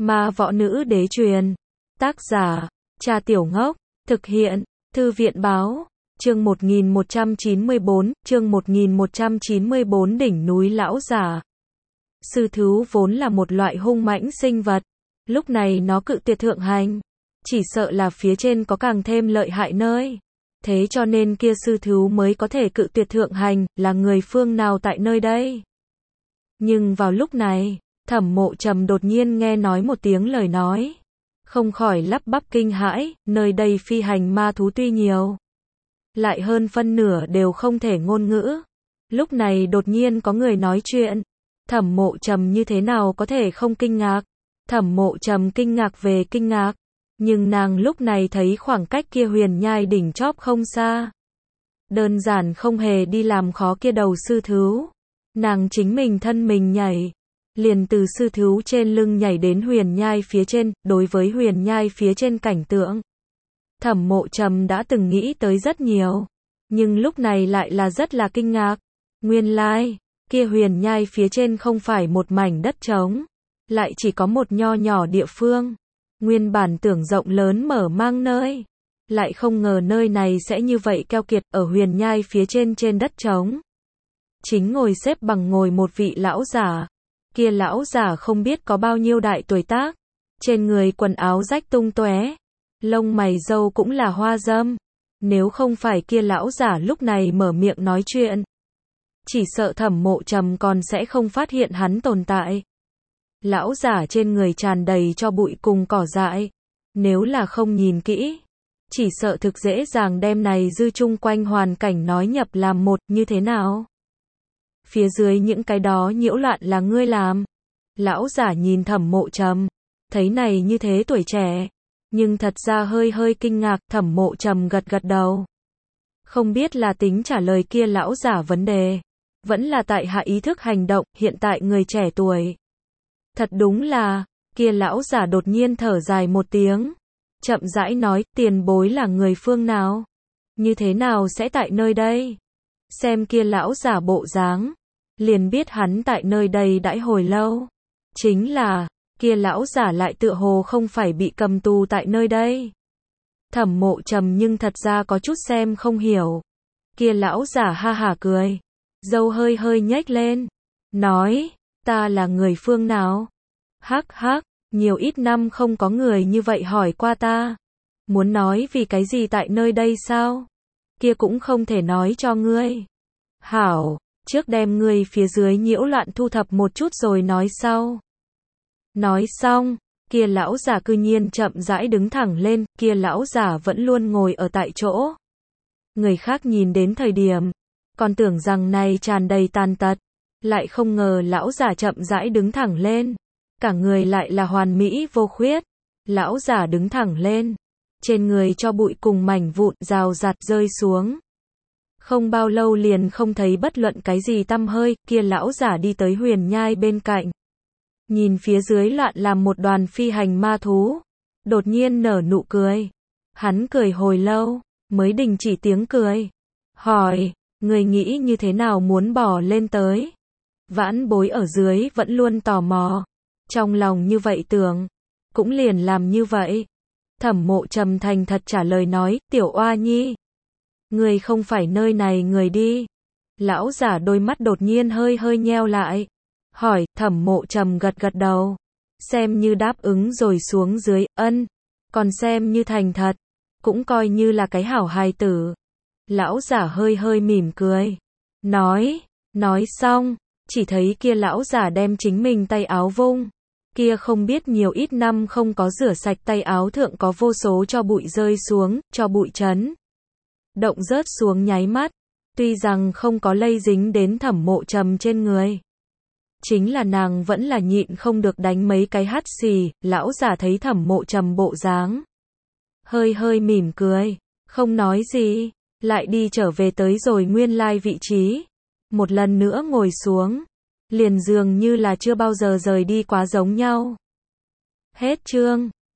Ma võ nữ đế truyền. Tác giả, Cha Tiểu Ngốc. Thực hiện, Thư viện báo. Chương 1194, chương 1194 đỉnh núi lão giả. Sư thú vốn là một loại hung mãnh sinh vật. Lúc này nó cự tuyệt thượng hành. Chỉ sợ là phía trên có càng thêm lợi hại nơi. Thế cho nên kia sư thú mới có thể cự tuyệt thượng hành, là người phương nào tại nơi đây. Nhưng vào lúc này, Thẩm Mộ Trầm đột nhiên nghe nói một tiếng lời nói. Không khỏi lắp bắp kinh hãi, nơi đây phi hành ma thú tuy nhiều. Lại hơn phân nửa đều không thể ngôn ngữ. Lúc này đột nhiên có người nói chuyện. Thẩm Mộ Trầm như thế nào có thể không kinh ngạc. Thẩm Mộ Trầm kinh ngạc về kinh ngạc. Nhưng nàng lúc này thấy khoảng cách kia huyền nhai đỉnh chóp không xa. Đơn giản không hề đi làm khó kia đầu sư thú. Nàng chính mình thân mình nhảy. Liền từ sư thú trên lưng nhảy đến huyền nhai phía trên, đối với huyền nhai phía trên cảnh tượng. Thẩm Mộ Trầm đã từng nghĩ tới rất nhiều. Nhưng lúc này lại là rất là kinh ngạc. Nguyên lai, kia huyền nhai phía trên không phải một mảnh đất trống. Lại chỉ có một nho nhỏ địa phương. Nguyên bản tưởng rộng lớn mở mang nơi. Lại không ngờ nơi này sẽ như vậy keo kiệt ở huyền nhai phía trên trên đất trống. Chính ngồi xếp bằng ngồi một vị lão giả. Kia lão giả không biết có bao nhiêu đại tuổi tác. Trên người quần áo rách tung tóe. Lông mày râu cũng là hoa râm. Nếu không phải kia lão giả lúc này mở miệng nói chuyện. Chỉ sợ Thẩm Mộ Trầm còn sẽ không phát hiện hắn tồn tại. Lão giả trên người tràn đầy cho bụi cùng cỏ dại. Nếu là không nhìn kỹ, chỉ sợ thực dễ dàng đem này dư chung quanh hoàn cảnh nói nhập làm một, như thế nào? Phía dưới những cái đó nhiễu loạn là ngươi làm. Lão giả nhìn Thẩm Mộ Trầm, thấy này như thế tuổi trẻ, nhưng thật ra hơi kinh ngạc. Thẩm Mộ Trầm gật gật đầu. Không biết là tính trả lời kia lão giả vấn đề, vẫn là tại hạ ý thức hành động, hiện tại người trẻ tuổi. Thật đúng là, kia lão giả đột nhiên thở dài một tiếng. Chậm rãi nói, tiền bối là người phương nào? Như thế nào sẽ tại nơi đây? Xem kia lão giả bộ dáng, liền biết hắn tại nơi đây đãi hồi lâu. Chính là, kia lão giả lại tựa hồ không phải bị cầm tù tại nơi đây. Thẩm Mộ Trầm nhưng thật ra có chút xem không hiểu. Kia lão giả ha hả cười, râu hơi nhếch lên, nói, ta là người phương nào? Hắc hắc, nhiều ít năm không có người như vậy hỏi qua ta. Muốn nói vì cái gì tại nơi đây sao? Kia cũng không thể nói cho ngươi. Hảo, trước đem ngươi phía dưới nhiễu loạn thu thập một chút rồi nói sau. Nói xong, kia lão giả cư nhiên chậm rãi đứng thẳng lên, kia lão giả vẫn luôn ngồi ở tại chỗ. Người khác nhìn đến thời điểm, còn tưởng rằng này tràn đầy tàn tật, lại không ngờ lão giả chậm rãi đứng thẳng lên. Cả người lại là hoàn mỹ vô khuyết. Lão giả đứng thẳng lên. Trên người cho bụi cùng mảnh vụn rào rạt rơi xuống. Không bao lâu liền không thấy bất luận cái gì tăm hơi. Kia lão giả đi tới huyền nhai bên cạnh. Nhìn phía dưới loạn làm một đoàn phi hành ma thú. Đột nhiên nở nụ cười. Hắn cười hồi lâu, mới đình chỉ tiếng cười. Hỏi, người nghĩ như thế nào muốn bỏ lên tới? Vãn bối ở dưới vẫn luôn tò mò. Trong lòng như vậy tưởng, cũng liền làm như vậy. Thẩm Mộ Trầm thành thật trả lời nói, tiểu oa nhi. Người không phải nơi này người đi. Lão giả đôi mắt đột nhiên hơi nheo lại. Hỏi, Thẩm Mộ Trầm gật gật đầu. Xem như đáp ứng rồi xuống dưới, ân. Còn xem như thành thật, cũng coi như là cái hảo hài tử. Lão giả hơi mỉm cười. Nói xong, chỉ thấy kia lão giả đem chính mình tay áo vung. Kia không biết nhiều ít năm không có rửa sạch tay áo thượng có vô số cho bụi rơi xuống, cho bụi chấn động rớt xuống nháy mắt. Tuy rằng không có lây dính đến Thẩm Mộ Trầm trên người. Chính là nàng vẫn là nhịn không được đánh mấy cái hắt xì. Lão giả thấy Thẩm Mộ Trầm bộ dáng, hơi mỉm cười, không nói gì, lại đi trở về tới rồi nguyên lai vị trí. Một lần nữa ngồi xuống. Liền dường như là chưa bao giờ rời đi quá giống nhau. Hết chương.